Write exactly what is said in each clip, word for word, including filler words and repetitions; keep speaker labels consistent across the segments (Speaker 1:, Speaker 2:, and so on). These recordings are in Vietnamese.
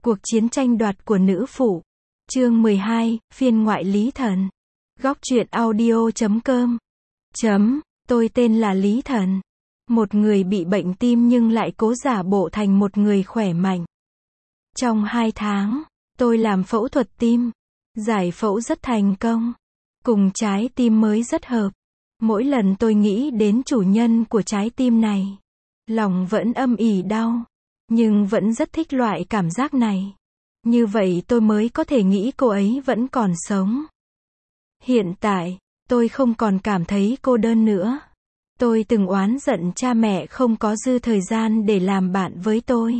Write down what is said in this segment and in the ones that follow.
Speaker 1: Cuộc chiến tranh đoạt của nữ phụ. Chương mười hai, phiên ngoại Lý Thần. Góc truyện audio chấm com. Chấm, tôi tên là Lý Thần. Một người bị bệnh tim nhưng lại cố giả bộ thành một người khỏe mạnh. Trong hai tháng, tôi làm phẫu thuật tim. Giải phẫu rất thành công. Cùng trái tim mới rất hợp. Mỗi lần tôi nghĩ đến chủ nhân của trái tim này, lòng vẫn âm ỉ đau. Nhưng vẫn rất thích loại cảm giác này. Như vậy tôi mới có thể nghĩ cô ấy vẫn còn sống. Hiện tại, tôi không còn cảm thấy cô đơn nữa. Tôi từng oán giận cha mẹ không có dư thời gian để làm bạn với tôi.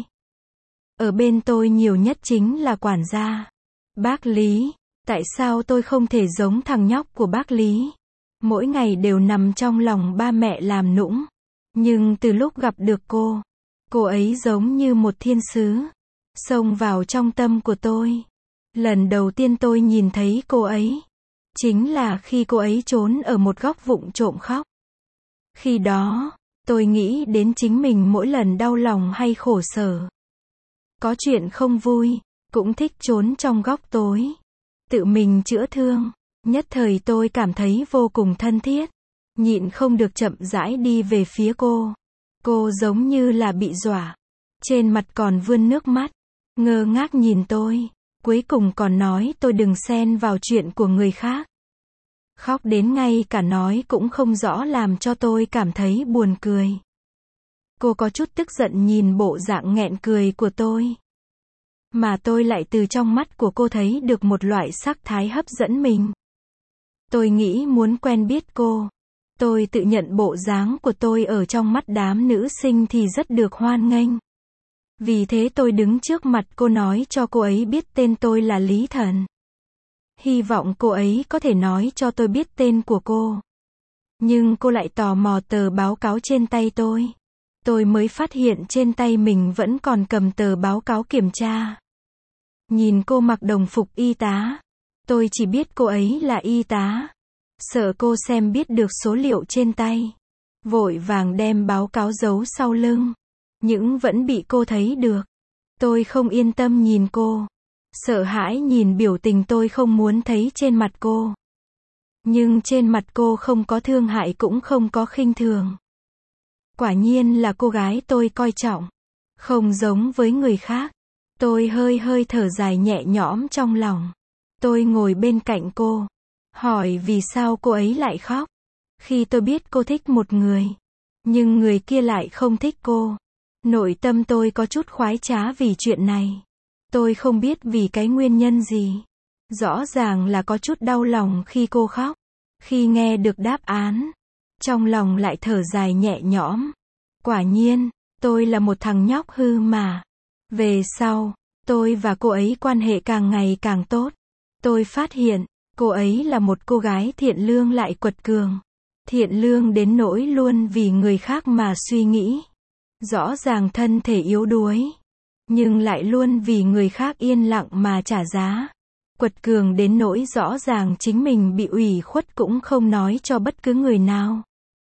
Speaker 1: Ở bên tôi nhiều nhất chính là quản gia. Bác Lý, tại sao tôi không thể giống thằng nhóc của bác Lý? Mỗi ngày đều nằm trong lòng ba mẹ làm nũng. Nhưng từ lúc gặp được cô, cô ấy giống như một thiên sứ, xông vào trong tâm của tôi. Lần đầu tiên tôi nhìn thấy cô ấy, chính là khi cô ấy trốn ở một góc vụng trộm khóc. Khi đó, tôi nghĩ đến chính mình mỗi lần đau lòng hay khổ sở. Có chuyện không vui, cũng thích trốn trong góc tối. Tự mình chữa thương. Nhất thời tôi cảm thấy vô cùng thân thiết. Nhịn không được chậm rãi đi về phía cô. Cô giống như là bị dọa. Trên mặt còn vươn nước mắt. Ngơ ngác nhìn tôi. Cuối cùng còn nói tôi đừng xen vào chuyện của người khác. Khóc đến ngay cả nói cũng không rõ làm cho tôi cảm thấy buồn cười. Cô có chút tức giận nhìn bộ dạng nghẹn cười của tôi. Mà tôi lại từ trong mắt của cô thấy được một loại sắc thái hấp dẫn mình. Tôi nghĩ muốn quen biết cô. Tôi tự nhận bộ dáng của tôi ở trong mắt đám nữ sinh thì rất được hoan nghênh. Vì thế tôi đứng trước mặt cô nói cho cô ấy biết tên tôi là Lý Thần. Hy vọng cô ấy có thể nói cho tôi biết tên của cô. Nhưng cô lại tò mò tờ báo cáo trên tay tôi. Tôi mới phát hiện trên tay mình vẫn còn cầm tờ báo cáo kiểm tra. Nhìn cô mặc đồng phục y tá. Tôi chỉ biết cô ấy là y tá. Sợ cô xem biết được số liệu trên tay. Vội vàng đem báo cáo giấu sau lưng. Nhưng vẫn bị cô thấy được. Tôi không yên tâm nhìn cô. Sợ hãi nhìn biểu tình tôi không muốn thấy trên mặt cô. Nhưng trên mặt cô không có thương hại cũng không có khinh thường. Quả nhiên là cô gái tôi coi trọng. Không giống với người khác. Tôi hơi hơi thở dài nhẹ nhõm trong lòng. Tôi ngồi bên cạnh cô. Hỏi vì sao cô ấy lại khóc. Khi tôi biết cô thích một người. Nhưng người kia lại không thích cô. Nội tâm tôi có chút khoái trá vì chuyện này. Tôi không biết vì cái nguyên nhân gì. Rõ ràng là có chút đau lòng khi cô khóc. Khi nghe được đáp án, trong lòng lại thở dài nhẹ nhõm. Quả nhiên, tôi là một thằng nhóc hư mà. Về sau, tôi và cô ấy quan hệ càng ngày càng tốt. Tôi phát hiện, cô ấy là một cô gái thiện lương lại quật cường. Thiện lương đến nỗi luôn vì người khác mà suy nghĩ. Rõ ràng thân thể yếu đuối. Nhưng lại luôn vì người khác yên lặng mà trả giá. Quật cường đến nỗi rõ ràng chính mình bị ủy khuất cũng không nói cho bất cứ người nào.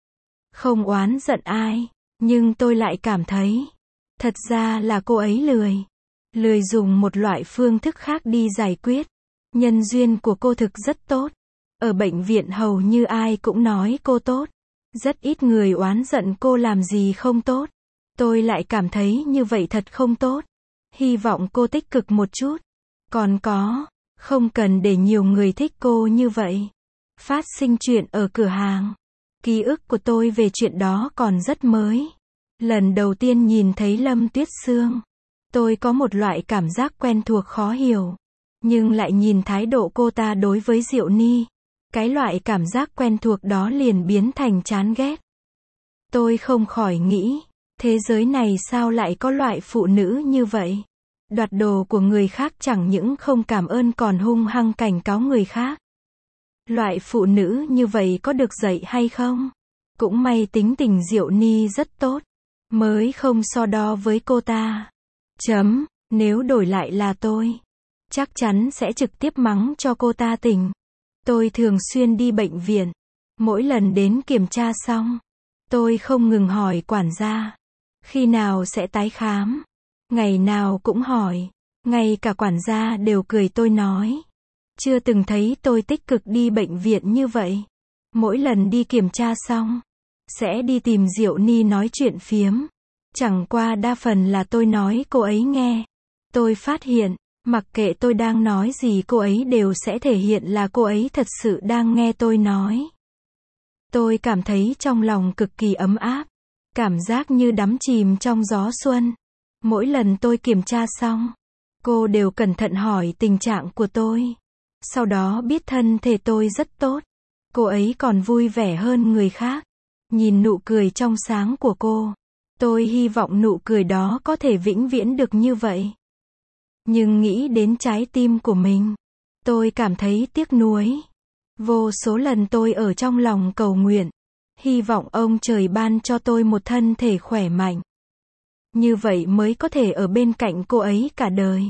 Speaker 1: Không oán giận ai. Nhưng tôi lại cảm thấy. Thật ra là cô ấy lười. Lười dùng một loại phương thức khác đi giải quyết. Nhân duyên của cô thực rất tốt. Ở bệnh viện hầu như ai cũng nói cô tốt. Rất ít người oán giận cô làm gì không tốt. Tôi lại cảm thấy như vậy thật không tốt. Hy vọng cô tích cực một chút. Còn có, không cần để nhiều người thích cô như vậy. Phát sinh chuyện ở cửa hàng. Ký ức của tôi về chuyện đó còn rất mới. Lần đầu tiên nhìn thấy Lâm Tuyết Sương. Tôi có một loại cảm giác quen thuộc khó hiểu. Nhưng lại nhìn thái độ cô ta đối với Diệu Ni. Cái loại cảm giác quen thuộc đó liền biến thành chán ghét. Tôi không khỏi nghĩ. Thế giới này sao lại có loại phụ nữ như vậy? Đoạt đồ của người khác chẳng những không cảm ơn còn hung hăng cảnh cáo người khác. Loại phụ nữ như vậy có được dạy hay không? Cũng may tính tình Diệu Ni rất tốt. Mới không so đo với cô ta. Chấm, nếu đổi lại là tôi. Chắc chắn sẽ trực tiếp mắng cho cô ta tỉnh. Tôi thường xuyên đi bệnh viện. Mỗi lần đến kiểm tra xong. Tôi không ngừng hỏi quản gia. Khi nào sẽ tái khám? Ngày nào cũng hỏi. Ngay cả quản gia đều cười tôi nói. Chưa từng thấy tôi tích cực đi bệnh viện như vậy. Mỗi lần đi kiểm tra xong, sẽ đi tìm Diệu Ni nói chuyện phiếm. Chẳng qua đa phần là tôi nói cô ấy nghe. Tôi phát hiện, mặc kệ tôi đang nói gì cô ấy đều sẽ thể hiện là cô ấy thật sự đang nghe tôi nói. Tôi cảm thấy trong lòng cực kỳ ấm áp. Cảm giác như đắm chìm trong gió xuân. Mỗi lần tôi kiểm tra xong, cô đều cẩn thận hỏi tình trạng của tôi. Sau đó biết thân thể tôi rất tốt. Cô ấy còn vui vẻ hơn người khác. Nhìn nụ cười trong sáng của cô, tôi hy vọng nụ cười đó có thể vĩnh viễn được như vậy. Nhưng nghĩ đến trái tim của mình, tôi cảm thấy tiếc nuối. Vô số lần tôi ở trong lòng cầu nguyện, hy vọng ông trời ban cho tôi một thân thể khỏe mạnh. Như vậy mới có thể ở bên cạnh cô ấy cả đời.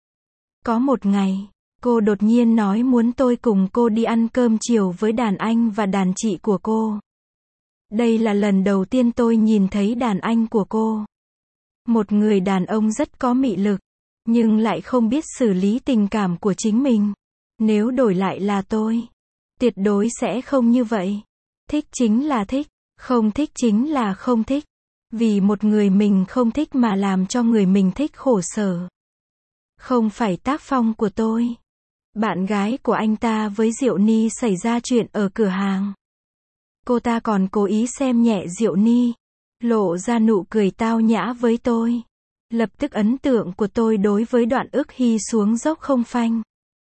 Speaker 1: Có một ngày, cô đột nhiên nói muốn tôi cùng cô đi ăn cơm chiều với đàn anh và đàn chị của cô. Đây là lần đầu tiên tôi nhìn thấy đàn anh của cô. Một người đàn ông rất có mị lực, nhưng lại không biết xử lý tình cảm của chính mình. Nếu đổi lại là tôi, tuyệt đối sẽ không như vậy. Thích chính là thích, không thích chính là không thích. Vì một người mình không thích mà làm cho người mình thích khổ sở. Không phải tác phong của tôi. Bạn gái của anh ta với Diệu Ni xảy ra chuyện ở cửa hàng. Cô ta còn cố ý xem nhẹ Diệu Ni, lộ ra nụ cười tao nhã với tôi. Lập tức ấn tượng của tôi đối với Đoạn Ức Hy xuống dốc không phanh.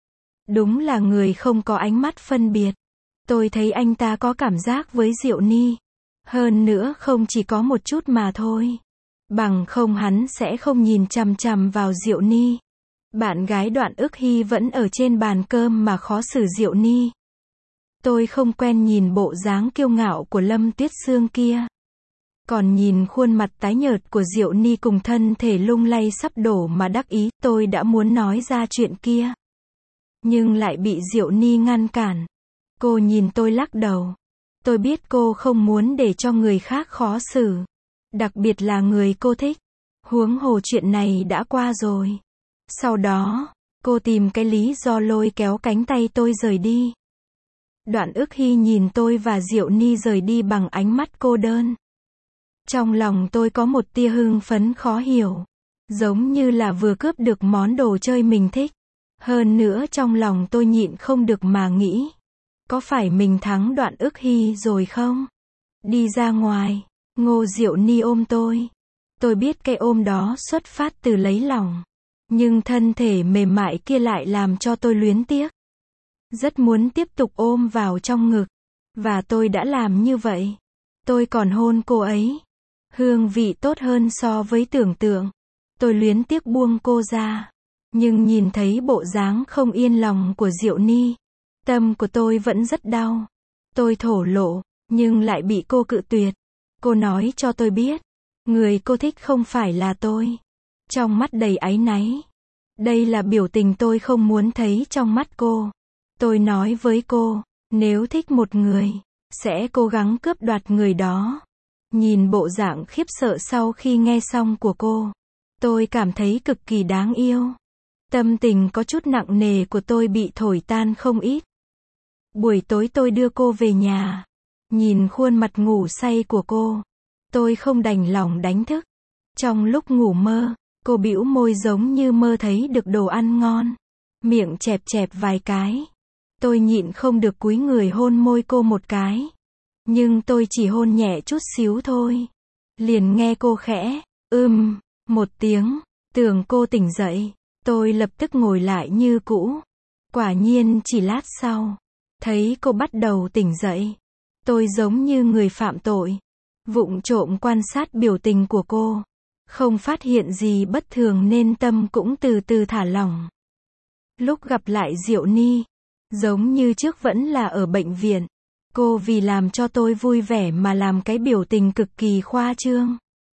Speaker 1: Đúng là người không có ánh mắt phân biệt. Tôi thấy anh ta có cảm giác với Diệu Ni. Hơn nữa không chỉ có một chút mà thôi. Bằng không hắn sẽ không nhìn chằm chằm vào Diệu Ni. Bạn gái Đoạn Ức Hy vẫn ở trên bàn cơm mà khó xử Diệu Ni. Tôi không quen nhìn bộ dáng kiêu ngạo của Lâm Tuyết Sương kia. Còn nhìn khuôn mặt tái nhợt của Diệu Ni cùng thân thể lung lay sắp đổ mà đắc ý, tôi đã muốn nói ra chuyện kia. Nhưng lại bị Diệu Ni ngăn cản. Cô nhìn tôi lắc đầu. Tôi biết cô không muốn để cho người khác khó xử. Đặc biệt là người cô thích. Huống hồ chuyện này đã qua rồi. Sau đó, cô tìm cái lý do lôi kéo cánh tay tôi rời đi. Đoạn Ức Hy nhìn tôi và Diệu Ni rời đi bằng ánh mắt cô đơn. Trong lòng tôi có một tia hưng phấn khó hiểu. Giống như là vừa cướp được món đồ chơi mình thích. Hơn nữa trong lòng tôi nhịn không được mà nghĩ. Có phải mình thắng Đoạn Ức Hy rồi không? Đi ra ngoài, Ngô Diệu Ni ôm tôi. Tôi biết cái ôm đó xuất phát từ lấy lòng. Nhưng thân thể mềm mại kia lại làm cho tôi luyến tiếc. Rất muốn tiếp tục ôm vào trong ngực. Và tôi đã làm như vậy. Tôi còn hôn cô ấy. Hương vị tốt hơn so với tưởng tượng. Tôi luyến tiếc buông cô ra. Nhưng nhìn thấy bộ dáng không yên lòng của Diệu Ni. Tâm của tôi vẫn rất đau. Tôi thổ lộ, nhưng lại bị cô cự tuyệt. Cô nói cho tôi biết. Người cô thích không phải là tôi. Trong mắt đầy áy náy. Đây là biểu tình tôi không muốn thấy trong mắt cô. Tôi nói với cô, nếu thích một người, sẽ cố gắng cướp đoạt người đó. Nhìn bộ dạng khiếp sợ sau khi nghe xong của cô, tôi cảm thấy cực kỳ đáng yêu. Tâm tình có chút nặng nề của tôi bị thổi tan không ít. Buổi tối tôi đưa cô về nhà. Nhìn khuôn mặt ngủ say của cô, tôi không đành lòng đánh thức. Trong lúc ngủ mơ, cô bĩu môi giống như mơ thấy được đồ ăn ngon. Miệng chẹp chẹp vài cái. Tôi nhịn không được cúi người hôn môi cô một cái. Nhưng tôi chỉ hôn nhẹ chút xíu thôi. Liền nghe cô khẽ, ưm, một tiếng, tưởng cô tỉnh dậy. Tôi lập tức ngồi lại như cũ. Quả nhiên chỉ lát sau, thấy cô bắt đầu tỉnh dậy. Tôi giống như người phạm tội. Vụng trộm quan sát biểu tình của cô. Không phát hiện gì bất thường nên tâm cũng từ từ thả lỏng. Lúc gặp lại Diệu Ni, giống như trước vẫn là ở bệnh viện. Cô vì làm cho tôi vui vẻ mà làm cái biểu tình cực kỳ khoa trương.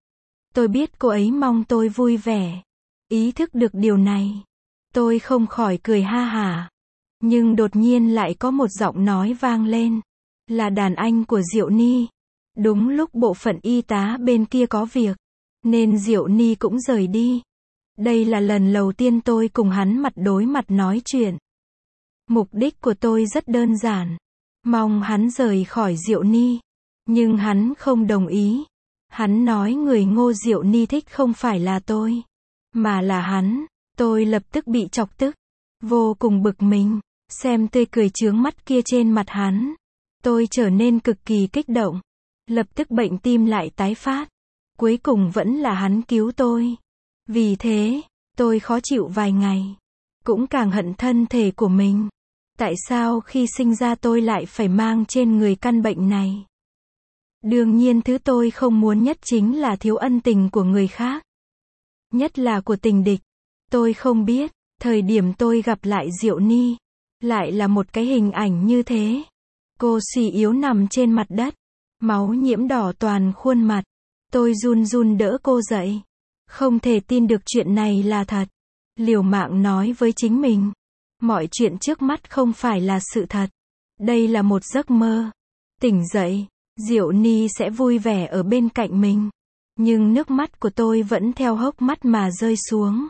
Speaker 1: Tôi biết cô ấy mong tôi vui vẻ. Ý thức được điều này, tôi không khỏi cười ha hả. Nhưng đột nhiên lại có một giọng nói vang lên. Là đàn anh của Diệu Ni. Đúng lúc bộ phận y tá bên kia có việc, nên Diệu Ni cũng rời đi. Đây là lần đầu tiên tôi cùng hắn mặt đối mặt nói chuyện. Mục đích của tôi rất đơn giản. Mong hắn rời khỏi Diệu Ni. Nhưng hắn không đồng ý. Hắn nói người Ngô Diệu Ni thích không phải là tôi, mà là hắn. Tôi lập tức bị chọc tức. Vô cùng bực mình. Xem tươi cười chướng mắt kia trên mặt hắn. Tôi trở nên cực kỳ kích động. Lập tức bệnh tim lại tái phát. Cuối cùng vẫn là hắn cứu tôi. Vì thế, tôi khó chịu vài ngày. Cũng càng hận thân thể của mình. Tại sao khi sinh ra tôi lại phải mang trên người căn bệnh này? Đương nhiên thứ tôi không muốn nhất chính là thiếu ân tình của người khác. Nhất là của tình địch. Tôi không biết, thời điểm tôi gặp lại Diệu Ni, lại là một cái hình ảnh như thế. Cô suy yếu nằm trên mặt đất. Máu nhiễm đỏ toàn khuôn mặt. Tôi run run đỡ cô dậy. Không thể tin được chuyện này là thật. Liều mạng nói với chính mình. Mọi chuyện trước mắt không phải là sự thật. Đây là một giấc mơ. Tỉnh dậy, Diệu Ni sẽ vui vẻ ở bên cạnh mình. Nhưng nước mắt của tôi vẫn theo hốc mắt mà rơi xuống.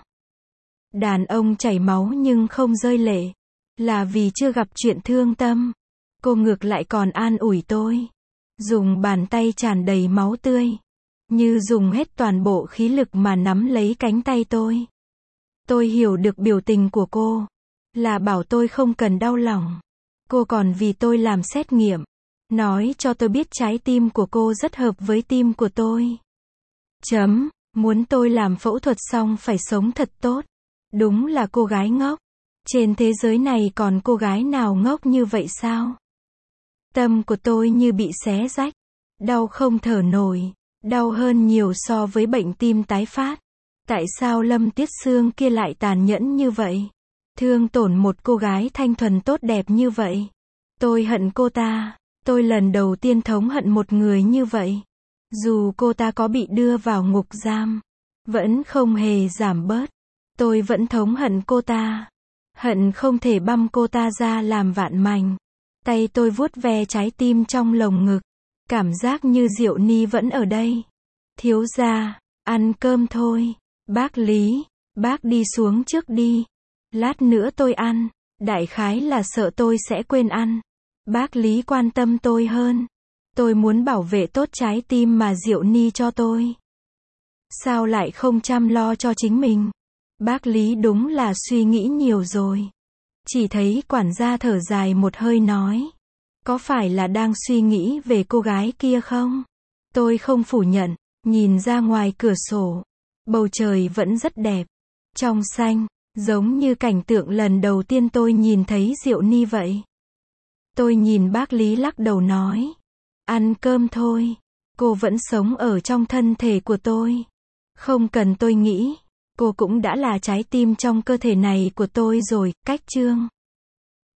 Speaker 1: Đàn ông chảy máu nhưng không rơi lệ. Là vì chưa gặp chuyện thương tâm. Cô ngược lại còn an ủi tôi. Dùng bàn tay tràn đầy máu tươi. Như dùng hết toàn bộ khí lực mà nắm lấy cánh tay tôi. Tôi hiểu được biểu tình của cô. Là bảo tôi không cần đau lòng. Cô còn vì tôi làm xét nghiệm. Nói cho tôi biết trái tim của cô rất hợp với tim của tôi. Chấm, muốn tôi làm phẫu thuật xong phải sống thật tốt. Đúng là cô gái ngốc. Trên thế giới này còn cô gái nào ngốc như vậy sao? Tâm của tôi như bị xé rách. Đau không thở nổi. Đau hơn nhiều so với bệnh tim tái phát. Tại sao Lâm Tiết Sương kia lại tàn nhẫn như vậy? Thương tổn một cô gái thanh thuần tốt đẹp như vậy. Tôi hận cô ta. Tôi lần đầu tiên thống hận một người như vậy. Dù cô ta có bị đưa vào ngục giam, vẫn không hề giảm bớt. Tôi vẫn thống hận cô ta. Hận không thể băm cô ta ra làm vạn mảnh. Tay tôi vuốt ve trái tim trong lồng ngực. Cảm giác như Diệu Ni vẫn ở đây. Thiếu gia, ăn cơm thôi. Bác Lý, bác đi xuống trước đi. Lát nữa tôi ăn. Đại khái là sợ tôi sẽ quên ăn. Bác Lý quan tâm tôi hơn. Tôi muốn bảo vệ tốt trái tim mà Diệu Ni cho tôi. Sao lại không chăm lo cho chính mình? Bác Lý đúng là suy nghĩ nhiều rồi. Chỉ thấy quản gia thở dài một hơi nói. Có phải là đang suy nghĩ về cô gái kia không? Tôi không phủ nhận. Nhìn ra ngoài cửa sổ. Bầu trời vẫn rất đẹp. Trong xanh. Giống như cảnh tượng lần đầu tiên tôi nhìn thấy Diệu Ni vậy. Tôi nhìn bác Lý lắc đầu nói. Ăn cơm thôi. Cô vẫn sống ở trong thân thể của tôi. Không cần tôi nghĩ. Cô cũng đã là trái tim trong cơ thể này của tôi rồi. Cách chương.